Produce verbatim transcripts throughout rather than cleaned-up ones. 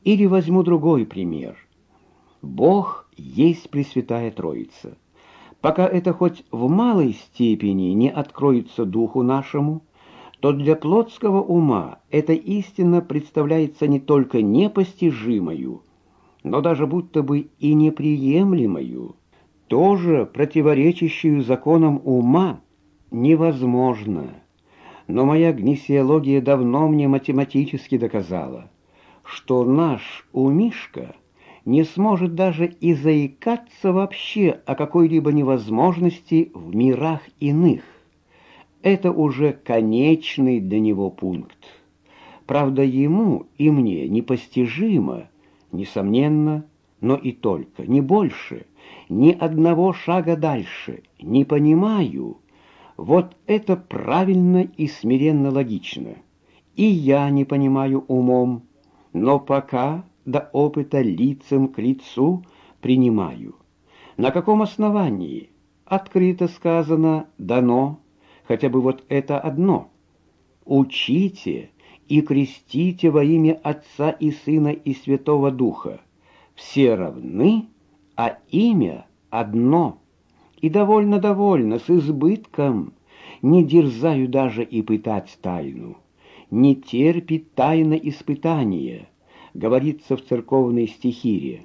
Или возьму другой пример. Бог есть Пресвятая Троица. Пока это хоть в малой степени не откроется духу нашему, то для плотского ума эта истина представляется не только непостижимою, но даже будто бы и неприемлемою, тоже противоречащую законам ума невозможно. Но моя гнесеология давно мне математически доказала, что наш умишка не сможет даже и заикаться вообще о какой-либо невозможности в мирах иных. Это уже конечный для него пункт. Правда, ему и мне непостижимо, несомненно, но и только, не больше, ни одного шага дальше, не понимаю. Вот это правильно и смиренно логично. И я не понимаю умом, но пока до опыта лицем к лицу принимаю. На каком основании? Открыто сказано, дано, хотя бы вот это одно. Учите и крестите во имя Отца и Сына и Святого Духа. Все равны, а имя одно. И довольно-довольно, с избытком. Не дерзаю даже и пытать тайну. Не терпит тайна испытания, говорится в церковной стихире.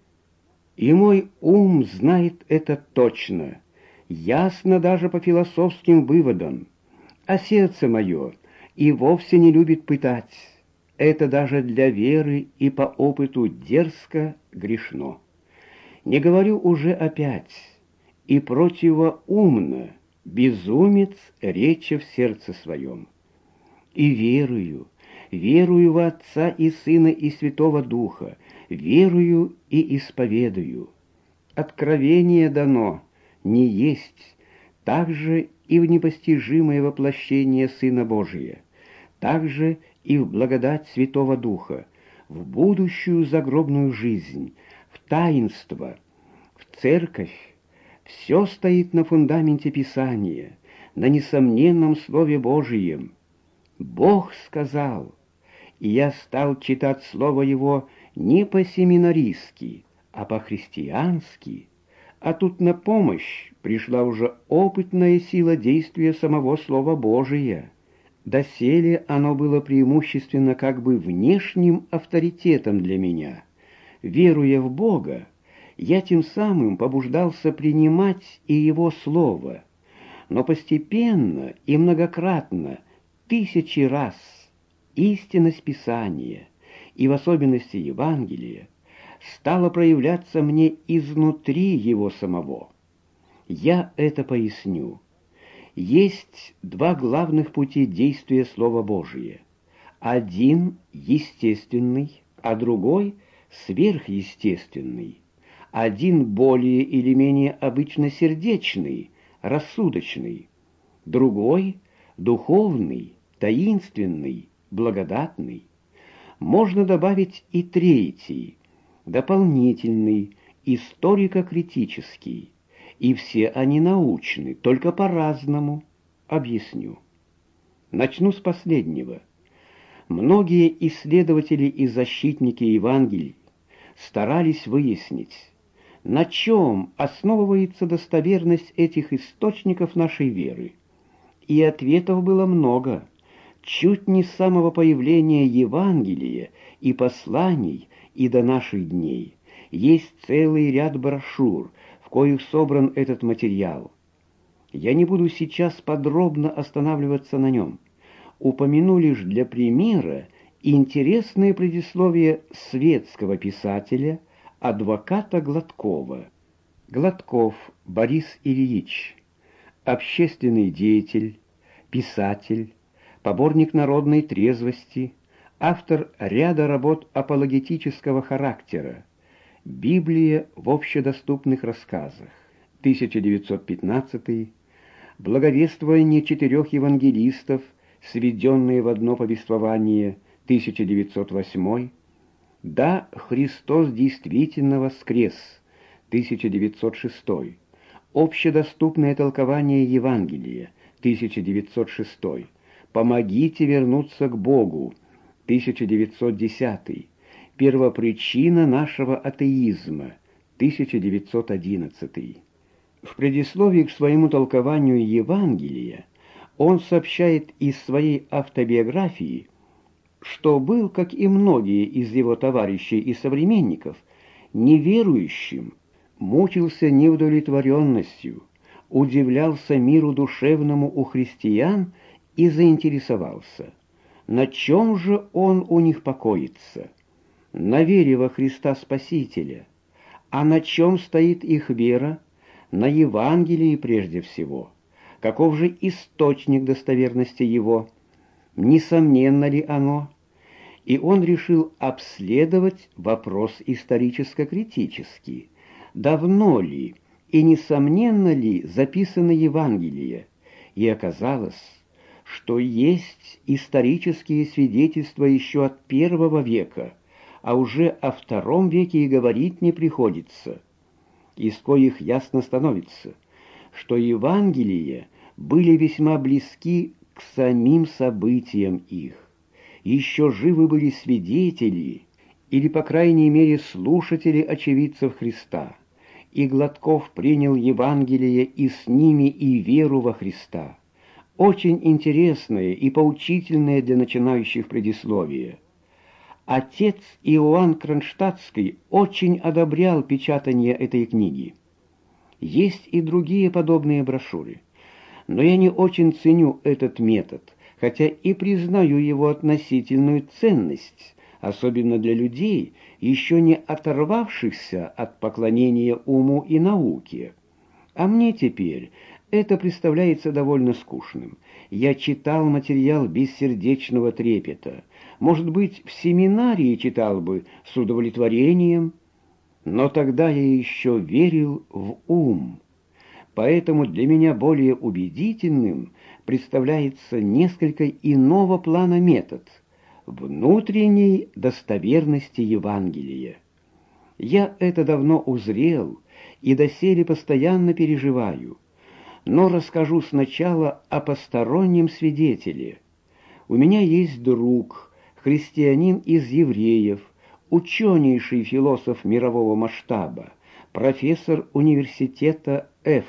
И мой ум знает это точно, ясно даже по философским выводам. А сердце мое и вовсе не любит пытать. Это даже для веры и по опыту дерзко грешно. Не говорю уже опять, и противоумно, безумец речи в сердце своем. И верую, верую в Отца и Сына и Святого Духа, верую и исповедую. Откровение дано, не есть, также и в непостижимое воплощение Сына Божия, также и в благодать Святого Духа, в будущую загробную жизнь, в таинство, в церковь. Все стоит на фундаменте Писания, на несомненном Слове Божием. Бог сказал, и я стал читать Слово Его не по-семинаристски, а по-христиански, а тут на помощь пришла уже опытная сила действия самого Слова Божия. Доселе оно было преимущественно как бы внешним авторитетом для меня. Веруя в Бога, я тем самым побуждался принимать и Его Слово, но постепенно и многократно, тысячи раз, истинность Писания, и в особенности Евангелия, стала проявляться мне изнутри его самого. Я это поясню. Есть два главных пути действия Слова Божия. Один естественный, а другой сверхъестественный. Один более или менее обычно сердечный, рассудочный, другой духовный, таинственный, благодатный. Можно добавить и третий, дополнительный, историко-критический, и все они научны, только по-разному. Объясню. Начну с последнего. Многие исследователи и защитники Евангелий старались выяснить, на чем основывается достоверность этих источников нашей веры. И ответов было много, чуть не с самого появления Евангелия и посланий и до наших дней. Есть целый ряд брошюр, в коих собран этот материал. Я не буду сейчас подробно останавливаться на нем. Упомяну лишь для примера интересное предисловие светского писателя, адвоката Гладкова. Гладков Борис Ильич, общественный деятель, писатель, поборник народной трезвости, автор ряда работ апологетического характера, Библия в общедоступных рассказах, тысяча девятьсот пятнадцатый, благовествование четырех евангелистов, сведенные в одно повествование, тысяча девятьсот восьмой, «Да, Христос действительно воскрес», тысяча девятьсот шестой, общедоступное толкование Евангелия, тысяча девятьсот шестой, «Помогите вернуться к Богу», тысяча девятьсот десятый, «Первопричина нашего атеизма», тысяча девятьсот одиннадцатый. В предисловии к своему толкованию Евангелия он сообщает из своей автобиографии, что был, как и многие из его товарищей и современников, неверующим, мучился неудовлетворенностью, удивлялся миру душевному у христиан и заинтересовался, на чем же он у них покоится. На вере во Христа Спасителя. А на чем стоит их вера? На Евангелии прежде всего. Каков же источник достоверности его? Несомненно ли оно? И он решил обследовать вопрос историческо-критически. Давно ли и несомненно ли записано Евангелие? И оказалось, что есть исторические свидетельства еще от первого века, а уже о втором веке и говорить не приходится, из коих ясно становится, что Евангелия были весьма близки к самим событиям их. Еще живы были свидетели, или, по крайней мере, слушатели очевидцев Христа, и Гладков принял Евангелие и с ними и веру во Христа. Очень интересное и поучительное для начинающих предисловие. Отец Иоанн Кронштадтский очень одобрял печатание этой книги. Есть и другие подобные брошюры, но я не очень ценю этот метод, хотя и признаю его относительную ценность, особенно для людей, еще не оторвавшихся от поклонения уму и науке. А мне теперь это представляется довольно скучным. Я читал материал без сердечного трепета. Может быть, в семинарии читал бы с удовлетворением, но тогда я еще верил в ум. Поэтому для меня более убедительным представляется несколько иного плана метод внутренней достоверности Евангелия. Я это давно узрел и доселе постоянно переживаю, но расскажу сначала о постороннем свидетеле. У меня есть друг, христианин из евреев, ученейший философ мирового масштаба, профессор университета Ф.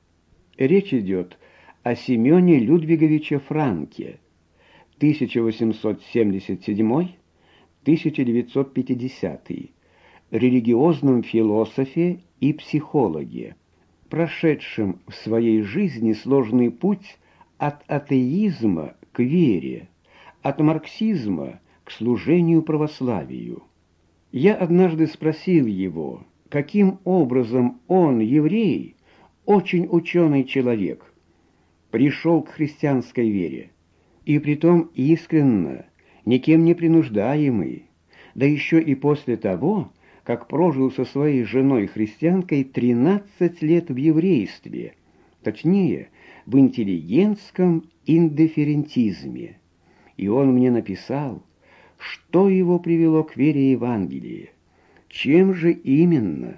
Речь идет о Семене Людвиговиче Франке, тысяча восемьсот семьдесят седьмой — тысяча девятьсот пятидесятый, религиозном философе и психологе, прошедшем в своей жизни сложный путь от атеизма к вере, от марксизма к служению православию. Я однажды спросил его, каким образом он, еврей, очень ученый человек, пришел к христианской вере, и притом искренно, никем не принуждаемый, да еще и после того, как прожил со своей женой-христианкой тринадцать лет в еврействе, точнее, в интеллигентском индифферентизме. И он мне написал, что его привело к вере Евангелия. Чем же именно?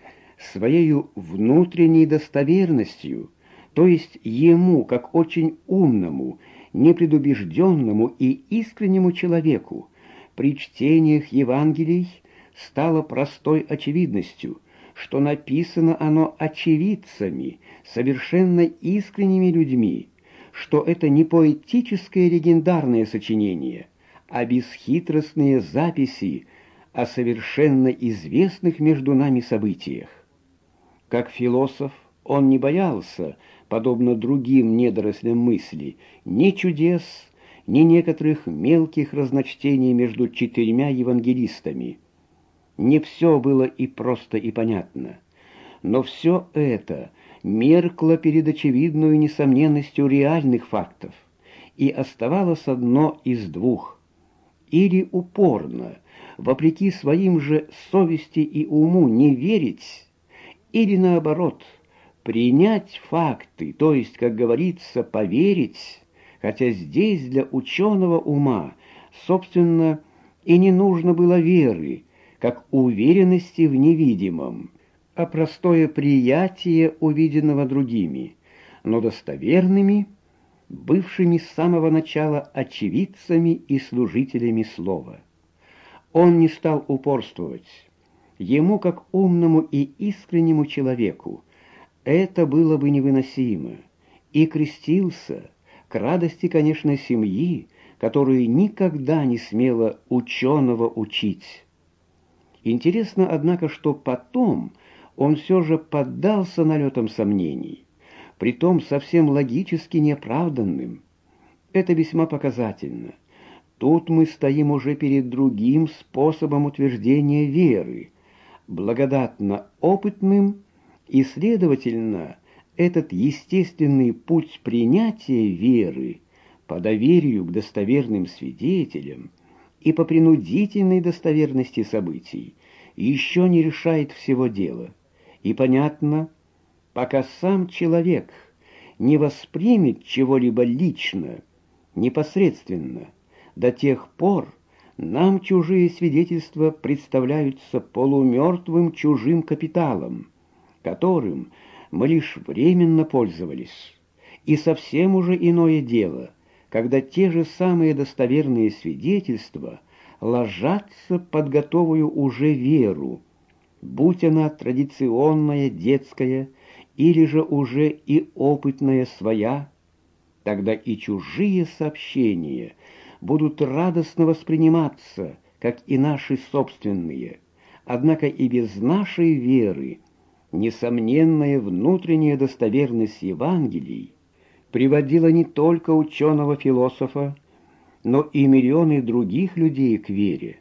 Своею внутренней достоверностью, то есть ему, как очень умному, непредубежденному и искреннему человеку, при чтениях Евангелий стало простой очевидностью, что написано оно очевидцами, совершенно искренними людьми, что это не поэтическое легендарное сочинение, а бесхитростные записи о совершенно известных между нами событиях. Как философ он не боялся, подобно другим недорослям мысли, ни чудес, ни некоторых мелких разночтений между четырьмя евангелистами. Не все было и просто, и понятно, но все это меркло перед очевидной несомненностью реальных фактов, и оставалось одно из двух: или упорно, вопреки своим же совести и уму, не верить, или наоборот, принять факты, то есть, как говорится, поверить, хотя здесь для ученого ума, собственно, и не нужно было веры, как уверенности в невидимом, а простое приятие увиденного другими, но достоверными, бывшими с самого начала очевидцами и служителями слова. Он не стал упорствовать. Ему, как умному и искреннему человеку, это было бы невыносимо. И крестился, к радости, конечно, семьи, которая никогда не смела ученого учить. Интересно, однако, что потом он все же поддался налетам сомнений, притом совсем логически неоправданным. Это весьма показательно. Тут мы стоим уже перед другим способом утверждения веры, благодатно опытным, и, следовательно, этот естественный путь принятия веры по доверию к достоверным свидетелям и по принудительной достоверности событий еще не решает всего дела. И понятно, пока сам человек не воспримет чего-либо лично, непосредственно, до тех пор нам чужие свидетельства представляются полумертвым чужим капиталом, которым мы лишь временно пользовались. И совсем уже иное дело, когда те же самые достоверные свидетельства ложатся под готовую уже веру, будь она традиционная, детская, или же уже и опытная своя, тогда и чужие сообщения будут радостно восприниматься, как и наши собственные. Однако и без нашей веры несомненная внутренняя достоверность Евангелий приводила не только ученого-философа, но и миллионы других людей к вере.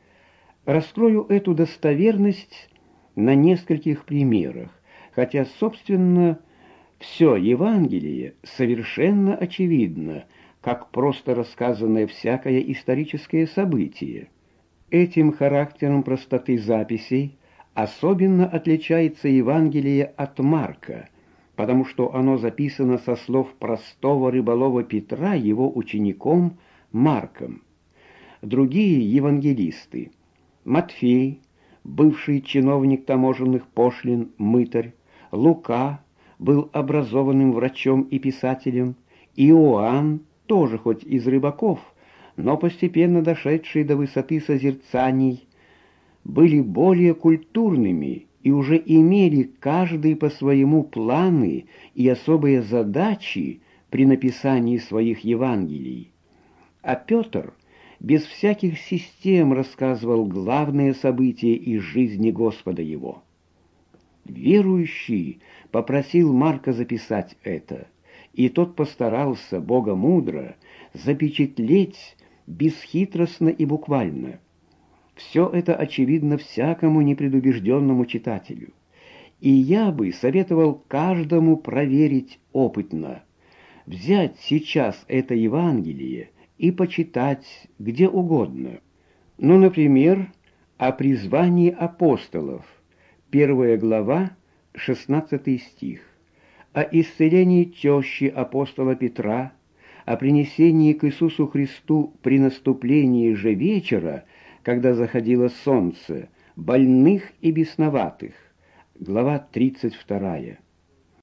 Раскрою эту достоверность на нескольких примерах, хотя, собственно, все Евангелие совершенно очевидно, как просто рассказанное всякое историческое событие. Этим характером простоты записей особенно отличается Евангелие от Марка, потому что оно записано со слов простого рыболова Петра его учеником Марком. Другие евангелисты — Матфей, бывший чиновник таможенных пошлин, мытарь, Лука, был образованным врачом и писателем, Иоанн, тоже хоть из рыбаков, но постепенно дошедший до высоты созерцаний, были более культурными и уже имели каждый по своему планы и особые задачи при написании своих Евангелий. А Петр без всяких систем рассказывал главные события из жизни Господа его. Верующий попросил Марка записать это, и тот постарался богомудро запечатлеть бесхитростно и буквально. Все это очевидно всякому непредубежденному читателю, и я бы советовал каждому проверить опытно, взять сейчас это Евангелие и почитать где угодно. Ну, например, о призвании апостолов, первая глава, шестнадцатый стих, о исцелении тещи апостола Петра, о принесении к Иисусу Христу при наступлении же вечера, когда заходило солнце, больных и бесноватых, глава тридцать вторая.